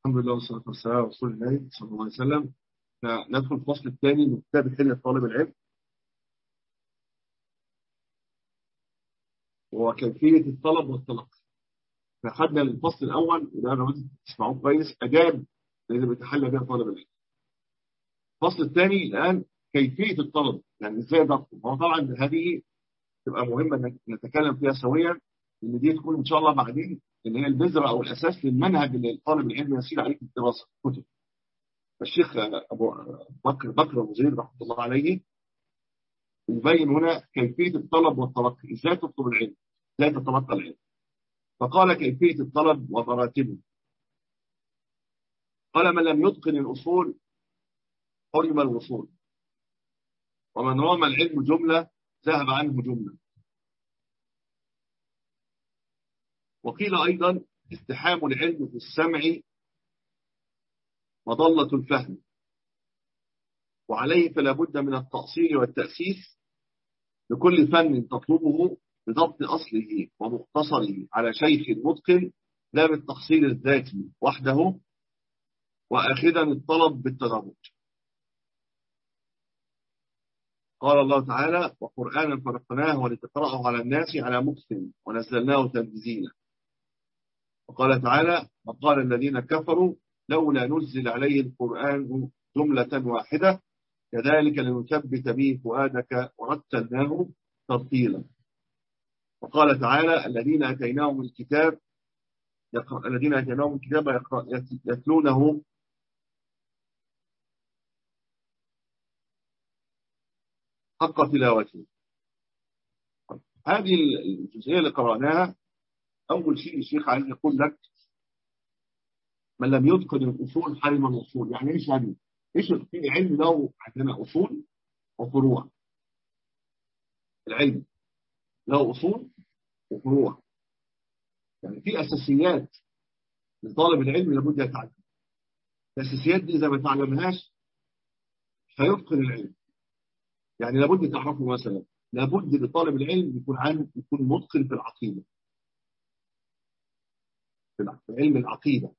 الحمد لله والصلاة والسلام على رسول الله صلى الله عليه وسلم. ندخل الفصل الثاني من كتاب حلية طالب العلم، وهو كيفية الطلب والتلقي. فأخذنا الفصل الأول وده أنا عاوز تسمعوه كويس، آداب اللي بيتحلى بها طالب العلم. الفصل الثاني الآن كيفية الطلب، يعني إزاي نطلب. هو طبعا هذه تبقى مهمة إن نتكلم فيها سويا، إن دي تكون إن شاء الله بعدين اللي هي البذرة أو الأساس للمنهج اللي طالب العلم يسير عليه في الدراسة كتب. الشيخ أبو بكر أبو زيد رحمه الله عليه يبين هنا كيفية الطلب والتلقي، ازاي تطلب العلم، ازاي تتلقى العلم. فقال كيفية الطلب ومراتبه. قال: من لم يتقن الأصول حرم الوصول، ومن رام العلم جملة ذهب عنه جملة. وقيل أيضا: استحام العلم في السمع مظلة الفهم، وعليه فلا بد من التأصيل والتأسيس لكل فن تطلبه بضبط أصله ومختصره على شيخ متقن، لا بالتحصيل الذاتي وحده، وآخذا الطلب بالتدرج. قال الله تعالى: وقرآنا فرقناه ولتقرأه على الناس على مكث ونزلناه تنزيلا. وقال تعالى: وقال الذين كفروا لولا نزل عليه القرآن جملة واحدة كذلك لنثبت به فؤادك ورتلناه ترتيلا. وقال تعالى: الذين آتيناهم الكتاب يتلونه حق تلاوته. هذه الجزئية اللي قرأناها، أول شيء الشيخ عايز يقول لك: من لم يتقن الأصول حرم الوصول. يعني إيش هذه؟ إيش في علم له عندنا أصول وفروع؟ العلم له أصول وفروع، يعني في أساسيات لطالب العلم لابد يتعلم. الأساسيات دي إذا ما تعلمهاش هيتقن العلم. يعني لابد تعرفه، مثلا لابد لطالب العلم يكون متقن في العقيدة، في علم العقيدة،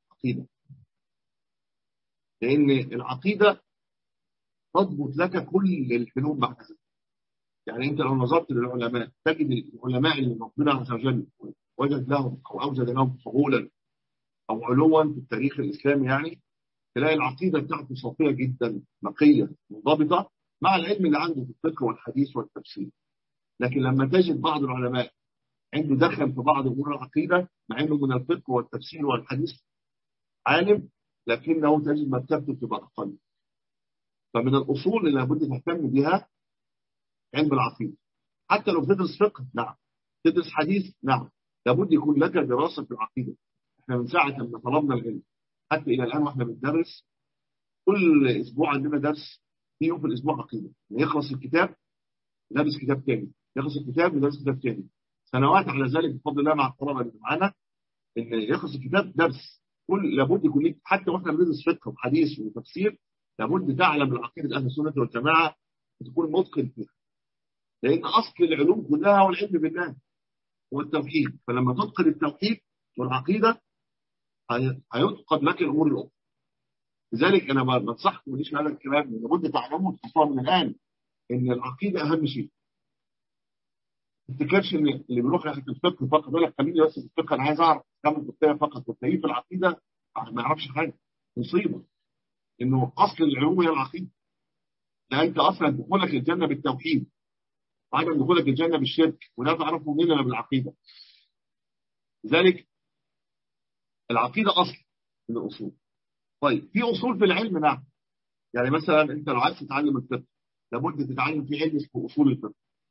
لأن العقيدة تضبط لك كل الفنون بعد ذلك. يعني أنت لو نظرت للعلماء تجد العلماء اللي ربنا عز وجل وجد لهم أو أوجد لهم فضولا أو علوا في التاريخ الإسلامي، يعني تلاقي العقيدة بتاعته صافية جدا، نقية منضبطة، مع العلم اللي عنده في الفقه والحديث والتفسير. لكن لما تجد بعض العلماء عنده دخل في بعض أمور العقيدة، مع إنه من الفقه والتفسير والحديث عالم، لكنه تجد مرتبته تبقى أقل. فمن الأصول اللي لابد تهتم بها علم العقيدة. حتى لو تدرس فقه، نعم، تدرس حديث، نعم، لابد يكون لك دراسة في العقيدة. احنا من ساعة لما طلبنا العلم حتى إلى الآن واحنا بندرس، كل أسبوع عندنا درس، في يوم في الأسبوع عقيدة. يعني يخلص الكتاب ندرس كتاب تاني، يخلص الكتاب ندرس كتاب تاني. سنوات على ذلك بفضل الله مع الطلبة اللي معانا، إن يخلص الكتاب درس. لابد يكون لك، حتى واحنا بندرس فقه وحديث وتفسير، لابد تعلم العقيدة أهل السنة والجماعة وتكون متقن فيها، لأن أصل العلوم كلها هو العلم بالله والتوحيد. فلما تتقن التوحيد والعقيدة هيتقن لك الأمور الأخرى. لذلك أنا بنصحكم وليش هذا الكلام، لابد تعلموا خصوصا من الآن إن العقيدة أهم شيء. ما تفتكرش إن اللي بيروح ناحية الفقه فقط يقول لك خليني بس في الفقه، أنا عايز أعرف كم الكتاب فقط، وتلاقيه في العقيدة ما يعرفش حاجة. مصيبة إنه أصل العلوم هي العقيدة. ده أنت أصلا دخولك الجنة بالتوحيد، وعدم دخولك الجنة بالشرك، ولا تعرفه منين إلا بالعقيدة. لذلك العقيدة أصل من الأصول. طيب في أصول في العلم، نعم. يعني مثلا أنت لو عايز تتعلم الفقه لابد تتعلم في علم اسمه أصول الفقه.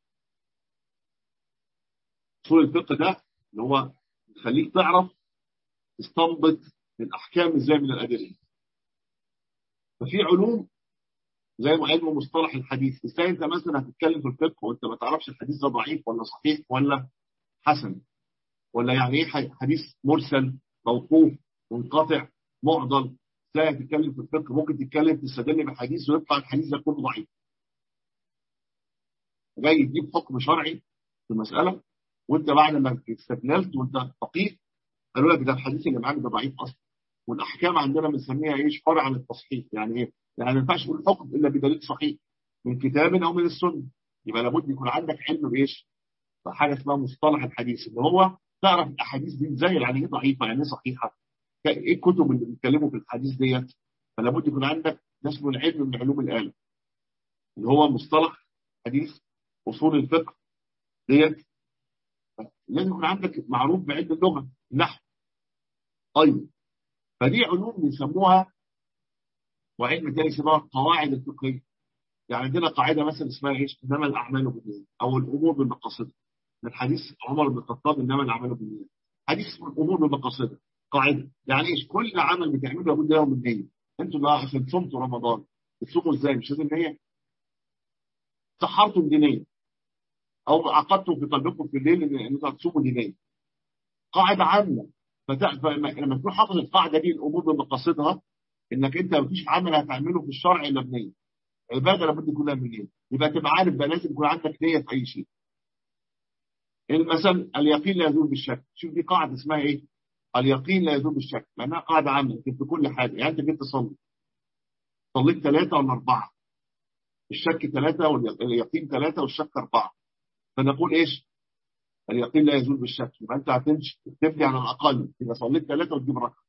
أصول الفقه ده اللي هو يخليك تعرف تستنبط الأحكام إزاي من الأدلة. ففي علوم زي ما علم مصطلح الحديث، إزاي أنت مثلا هتتكلم في الفقه وأنت ما تعرفش الحديث ده ضعيف ولا صحيح ولا حسن، ولا يعني إيه حديث مرسل، موقوف، منقطع، معضل. ازاي هتتكلم في الفقه؟ ممكن تتكلم تستدل بحديث ويطلع الحديث ده كله ضعيف، جاي يديك حكم شرعي في المسألة، وانت بعد ما استدللت وانت فقيه قالوا لك ده الحديث اللي معاك ده ضعيف اصلا. والاحكام عندنا بنسميها ايش؟ فرع عن التصحيح. يعني ايه؟ يعني ما ينفعش تقول حكم الا بدليل صحيح من كتاب او من السنه. يبقى لابد يكون عندك علم بايش؟ بحاجه اسمها مصطلح الحديث، اللي هو تعرف الاحاديث دي ازاي، يعني ايه ضعيفه، يعني ايه صحيحه، ايه الكتب اللي بيتكلموا في الحديث ديت. فلا بد يكون عندك ده اسمه العلم من علوم الاله، اللي هو مصطلح حديث، اصول الفقه ديت. لازم يكون عندك معروف بعلم اللغه، النحو ايضا. فدي علوم بيسموها، وعلم تاني اسمها القواعد الفقهيه. يعني عندنا قاعده مثلا اسمها ايش؟ انما الاعمال بالنيات، او الامور بالمقاصد، من حديث عمر بن الخطاب انما الاعمال بالنيات. حديث الامور بالمقاصد قاعده، يعني ايش؟ كل عمل بتعمله لابد له من نيه. انتوا بقى عشان صمتوا رمضان بتصوموا ازاي؟ مش لازم نيه؟ سحرتم دينيا، او عقدتم في قلبكم في الليل ان انتوا هتصوموا دينيا. قاعده عامه. لما تكون حافظ القاعده دي، الامور بمقاصدها، انك انت مفيش عمل هتعمله في الشرع الا بنيه. عباده لابد يكون لها نيه. يبقى تبقى عارف بقى لازم يكون عندك نيه في اي شيء. مثلا اليقين لا يزول بالشك، شوف دي قاعده اسمها ايه؟ اليقين لا يزول بالشك، لانها قاعده عامه في كل حاجه. يعني انت جيت تصلي، صليت ثلاثه ولا اربعه؟ الشك ثلاثه واليقين ثلاثه والشك اربعه. فنقول ايش؟ اليقين لا يزول بالشك. يبقى انت هتمشي تبني على الاقل، اذا صليت ثلاثه وتجيب رقم.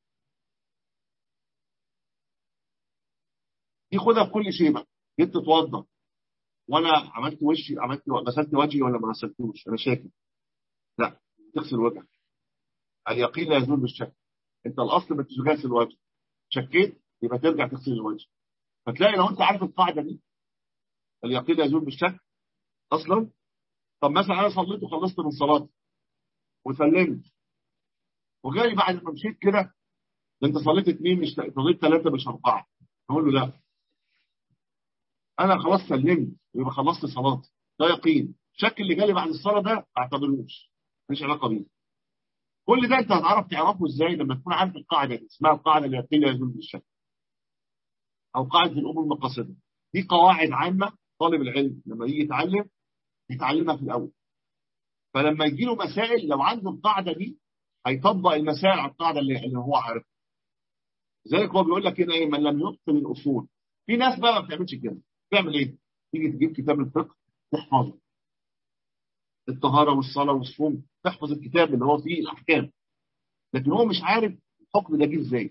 دي خدها في كل شيء بقى. جيت تتوضا، وانا عملت وشي، غسلت وجهي ولا ما غسلتوش؟ انا شاكك. لا، تغسل وجهك. اليقين لا يزول بالشك. انت الاصل ما تغسل الوجه، شكيت يبقى ترجع تغسل الوجه. فتلاقي لو انت عارف القاعده دي، اليقين لا يزول بالشك اصلا. طب مثلا انا صليت وخلصت من صلاتي وسلمت، وجالي بعد ما مشيت كده، ده انت صليت اثنين مش صليت ثلاثه مش اربعه. اقول له لا، انا خلاص سلمت يبقى خلصت صلاتي. ده يقين. الشك اللي جالي بعد الصلاه ده ما اعتبروش، مش علاقه بيه. كل ده انت هتعرف تعرفه ازاي؟ لما تكون عارف القاعده دي، اسمها القاعده اليقين لا يزول بالشك، او قاعده الامور المقاصده. دي قواعد عامه، طالب العلم لما يجي يتعلم يتعلمها في الاول. فلما يجي له مسائل، لو عنده القاعده دي هيطبق المسائل على القاعده اللي هو عارفها. لذلك هو بيقول لك هنا ايه؟ من لم يتقن الاصول. في ناس بقى ما بتعملش كده. بتعمل ايه؟ تيجي تجيب كتاب الفقه تحفظه، الطهاره والصلاه والصوم، تحفظ الكتاب اللي هو فيه الاحكام، لكن هو مش عارف الحكم ده جه ازاي.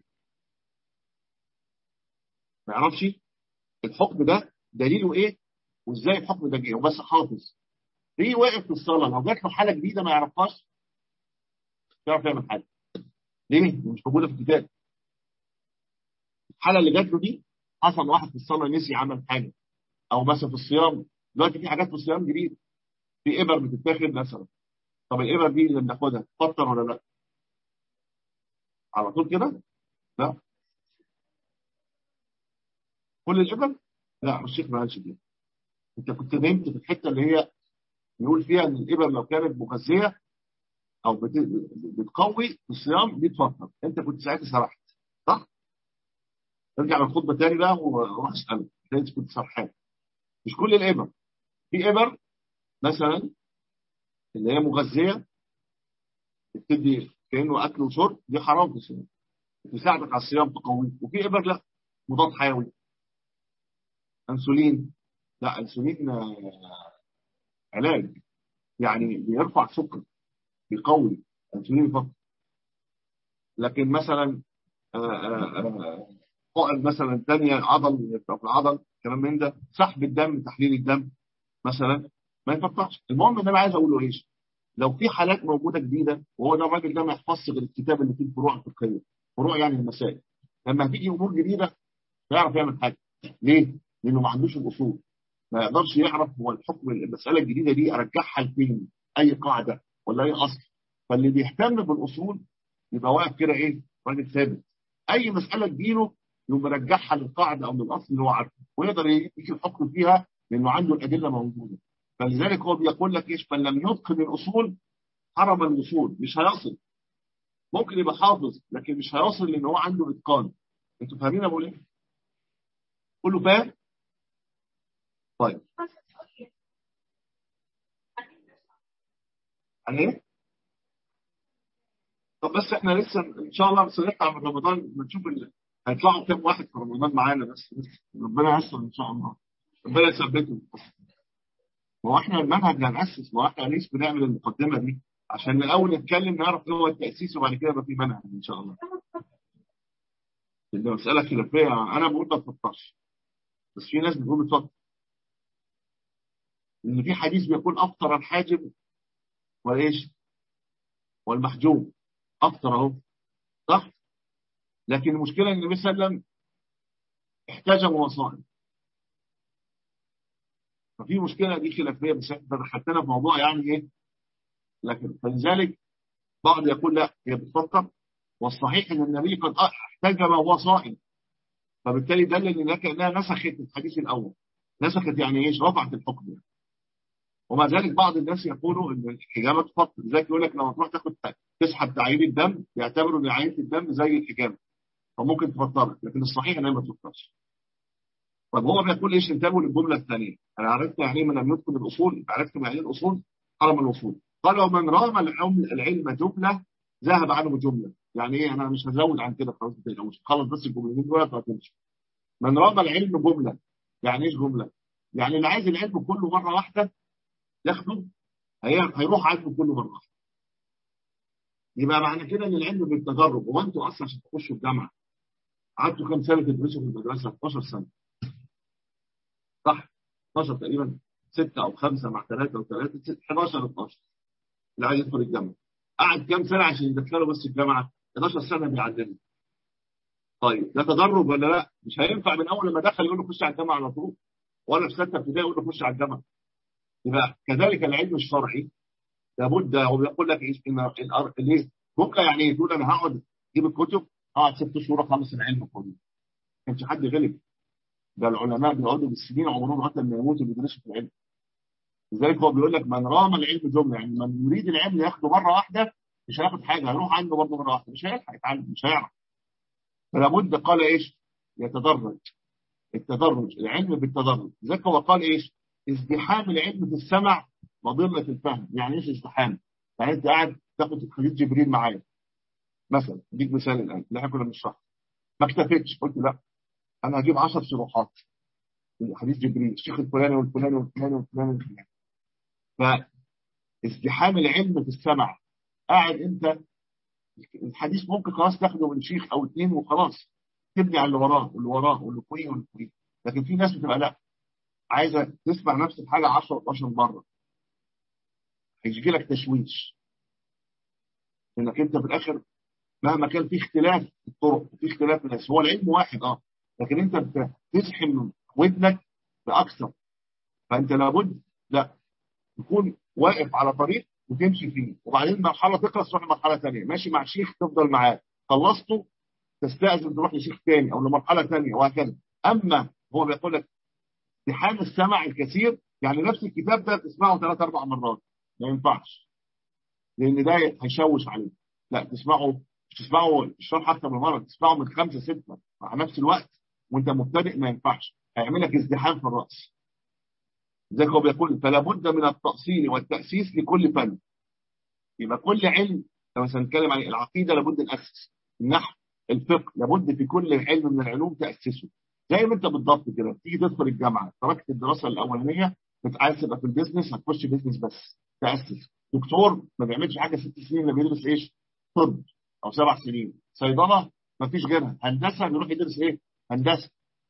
ما يعرفش الحكم ده دليله ايه، وازاي الحكم ده جه، هو بس حافظ. ليه واقف في الصلاه؟ لو جات له حاله جديده ما يعرفهاش، مش هيعرف يعمل حاجه. ليه؟ مش موجوده في الكتاب. الحاله اللي جات له دي، حصل واحد في الصلاه نسي عمل حاجه، او مثلا في الصيام. دلوقتي في حاجات في الصيام جديد، في ابر بتتاخد مثلا. طب الابر دي اللي بناخدها تفطر ولا لا؟ على طول كده؟ لا. كل الابر؟ لا، الشيخ ما قالش كده. انت كنت نمت في الحته اللي هي بيقول فيها ان الابر لو كانت مغذيه او بتقوي الصيام دي تفطر. انت كنت ساعتها سرحت، صح؟ ارجع للخطبه تاني بقى وروح اساله، انت كنت سرحان. مش كل الابر. في ابر مثلا اللي هي مغذيه، بتدي كانه اكل وشرب، دي حرام في الصيام، تساعدك على الصيام تقويه. وفي ابر لا، مضاد حيوي، انسولين. لا، انسولين علاج، يعني بيرفع سكر، بيقوي. انسولين فقط. لكن مثلا حقن مثلا ثانيه عضل في العضل، كلام من ده، سحب الدم، تحليل الدم مثلا، ما ينفعش. المهم ان انا عايز اقول له ايش؟ لو في حالات موجوده جديده، وهو ده الراجل ده ما يحفظش غير الكتاب اللي فيه الفروع الفقهيه، فروع يعني المسائل. لما هتيجي امور جديده لا يعرف يعمل حاجه. ليه؟ لانه ما عندوش الاصول. ما يقدرش يعرف هو الحكم المساله الجديده دي ارجعها لفين؟ اي قاعده ولا اي اصل. فاللي بيهتم بالاصول يبقى واقف كده ايه؟ راجل ثابت. اي مساله تجيله يقوم مرجعها للقاعده او للاصل اللي هو عارفه، ويقدر يجي الحكم فيها لانه عنده الادله موجوده. فلذلك هو بيقول لك ايش؟ من لم يتقن الاصول حرم الوصول. مش هيصل. ممكن يبقى حافظ لكن مش هيصل لان هو عنده اتقان. انتوا فاهمين انا بقول ايه؟ كله فاهم؟ طيب. يعني ايه؟ طب بس احنا لسه ان شاء الله بس نطلع من رمضان نشوف هيطلعوا كام واحد في رمضان معانا بس ربنا ييسر ان شاء الله. ربنا يثبتهم. ما هو احنا المنهج هنأسس، ما هو احنا ليش بنعمل المقدمه دي؟ عشان الاول نتكلم نعرف ايه هو التأسيس وبعد كده يبقى في منهج ان شاء الله. ده مسألة خلافية، انا بقول ما تفكرش بس في ناس بتقول بتفكر. ان في حديث بيقول افطر الحاجب وايش؟ والمحجوب. افطر اهو صح؟ لكن المشكله ان النبي صلى الله عليه وسلم احتجم وصائم. ففي مشكله دي خلافيه بس احنا دخلتنا في موضوع يعني ايه؟ لكن فلذلك بعض يقول لا هي بتفكر، والصحيح ان النبي قد احتجم وهو صائم. فبالتالي دلل انها نسخت الحديث الاول. نسخت يعني ايش؟ رفعت الحكم يعني. ومع ذلك بعض الناس يقولوا ان الحجامه تفطر، لذلك يقول لك لما تروح تسحب تعيين الدم يعتبروا ان عينه الدم زي الحجامه فممكن تفطرك، لكن الصحيح انها ما تفطرش. طب هو بيقول ايش؟ انتبهوا للجمله الثانيه. انا عرفت يعني ايه من لم يتقن الاصول، عرفت يعني ايه الاصول، حرم الوصول. قال ومن رام العلم جمله ذهب عنه جمله. يعني ايه؟ انا مش هزود عن كده خلاص، مش خلص بس الجملتين دول هتمشي. من رام العلم جمله، يعني ايش جمله؟ يعني اللي عايز العلم كله مره واحده ياخده، هيروح عنه كله مره واحده. يبقى معنى كده ان العلم بالتجرب. هو انتوا اصلا عشان تخشوا الجامعه قعدتوا كام سنه تدرسوا في المدرسه؟ 12 سنه صح؟ 12 تقريبا، 6 او 5 مع 3 و3 11 12 اللي عايز يدخل الجامعه. قعد كام سنه عشان يدخله بس الجامعه؟ 11 سنه بيعلمه. طيب ده تدرب ولا لا؟ مش هينفع من اول ما دخل يقول له خش على الجامعه على طول، ولا في 6 ابتدائي يقول له خش على الجامعه. يبقى كذلك العلم الشرعي لابد. هو بيقول لك ايش؟ ان ليه؟ بكره يعني ايه؟ تقول انا هقعد اجيب الكتب اقعد 6 شهور اخلص العلم كله. ما كانش حد غلب. ده العلماء بيقعدوا بالسنين عمرهم حتى لما يموتوا بيدرسوا في العلم. لذلك هو بيقول لك من رام العلم جمله، يعني من يريد العلم ياخده مره واحده مش هياخد حاجه، هيروح عنده برضه مره واحده مش هيلحق يتعلم، مش هيعرف. فلا بد قال ايش؟ يتدرج. التدرج، العلم بالتدرج. لذلك هو قال ايش؟ ازدحام العلم في السمع مضره الفهم. يعني ايش ازدحام؟ يعني انت قاعد تاخد حديث جبريل معايا مثلا، اديك مثال الان اللي احنا كنا بنشرحه، ما اكتفيتش قلت لا انا هجيب 10 شروحات من حديث جبريل الشيخ الفلاني والفلاني والفلاني والفلاني والفلاني. فازدحام العلم في السمع. قاعد انت الحديث ممكن خلاص تاخده من شيخ او اثنين وخلاص تبني على اللي وراه واللي وراه واللي فوقيه واللي فوقيه. لكن في ناس بتبقى لا، عايزه تسمع نفس الحاجه 10 12 مره. هيجي لك تشويش انك انت في الاخر مهما كان في اختلاف في الطرق وفي اختلاف في الناس، هو العلم واحد لكن انت بتزحم ودنك باكثر. فانت لابد لا تكون واقف على طريق وتمشي فيه، وبعدين مرحله تخلص تروح لمرحله ثانيه، ماشي مع شيخ تفضل معاه، خلصته تستأذن تروح لشيخ ثاني او لمرحله ثانيه وهكذا. اما هو بيقول لك ازدحام السمع الكثير، يعني نفس الكتاب ده تسمعه 3 4 مرات ما ينفعش، لان ده هيشوش عليك. لا تسمعه، مش تسمعه الشرح اكتر من مره، تسمعه من 5 6 مع نفس الوقت وانت مبتدئ ما ينفعش، هيعمل لك ازدحام في الراس. زي هو بيقول فلا بد من التأصيل والتأسيس لكل فن. يبقى كل علم لو هنتكلم عن العقيده لابد نأسس، النحو، الفقه، لابد في كل علم من العلوم تأسسه. زي ما انت بالضبط كده تيجي تدخل الجامعه تركت الدراسه الاولانيه، عايز تبقى في البيزنس هتخش بيزنس بس تأسس. دكتور ما بيعملش حاجه 6 سنين، اللي بيدرس ايش؟ طب او 7 سنين. صيدله ما فيش غيرها. هندسه بيروح يدرس ايه؟ هندسه،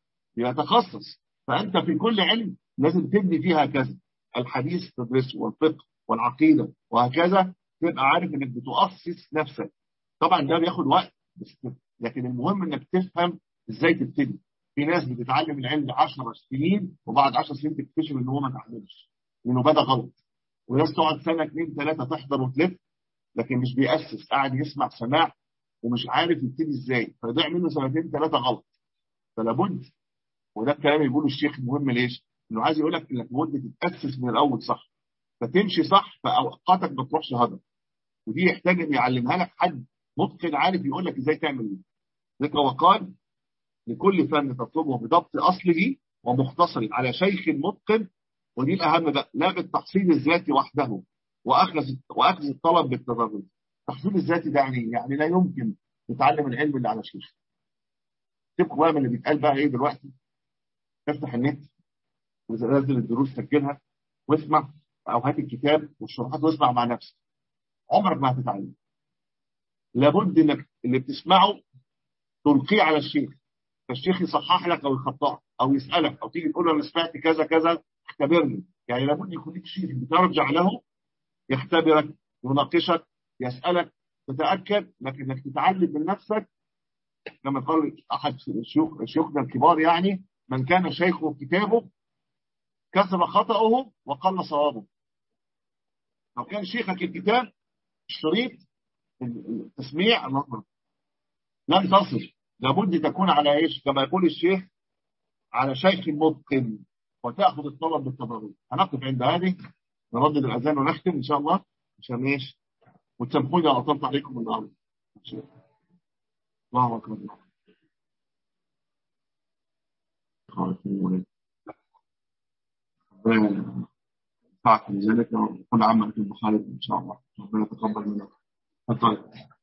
يتخصص. فانت في كل علم لازم تبني فيها كذا، الحديث تدرسه والفقه والعقيده وهكذا، تبقى عارف انك بتؤسس نفسك. طبعا ده بياخد وقت بس، لكن المهم انك تفهم ازاي تبتدي. في ناس بتتعلم العلم 10 سنين وبعد 10 سنين تكتشف ان هو ما اتعلمش لانه بدا غلط. وناس تقعد سنه 2 3 تحضر وتلف لكن مش بيأسس، قاعد يسمع سماع ومش عارف يبتدي ازاي، فيضيع منه 2 3 غلط. فلا بد، وده الكلام اللي بيقوله الشيخ المهم ليش؟ انه عايز يقول لك انك لابد تتأسس من الاول صح، فتمشي صح فاوقاتك ما تروحش هدر. ودي يحتاج ان يعلمها لك حد متقن عارف يقول لك ازاي تعمل ايه. ذكر وقال لكل فن تطلبه بضبط اصله ومختصر على شيخ متقن. ودي الاهم بقى، لا بالتحصيل الذاتي وحده واخذ الطلب بالتدرج. التحصيل الذاتي ده يعني لا يمكن تتعلم العلم اللي على شيخ. تبقى بقى من اللي بيتقال بقى ايه دلوقتي، افتح النت ونزل الدروس سجلها واسمع، او هات الكتاب والشروحات واسمع مع نفسك، عمرك ما هتتعلم. لابد انك اللي بتسمعه تلقيه على الشيخ، فالشيخ يصحح لك او يخطئك او يسالك، او تيجي تقول له انا سمعت كذا كذا اختبرني. يعني لابد يكون لك شيخ بترجع له يختبرك، يناقشك، يسالك، تتاكد. لكن انك تتعلم من نفسك، كما قال احد شيوخنا الكبار، يعني من كان شيخه كتابه كثر خطأه وقل صوابه. لو كان شيخك الكتاب الشريط التسميع لن تصل، لابد تكون على ايش؟ كما يقول الشيخ على شيخ متقن، وتاخذ الطلب بالتدرج. هنقف عند هذه، نردد الاذان ونختم ان شاء الله عشان ايش؟ وتسامحوني لو اطلت عليكم النهارده. الله اكبر. ربنا ينفعكم بذلك وكل عام وانتم بخير ان شاء الله. ربنا يتقبل منا. اتفضل.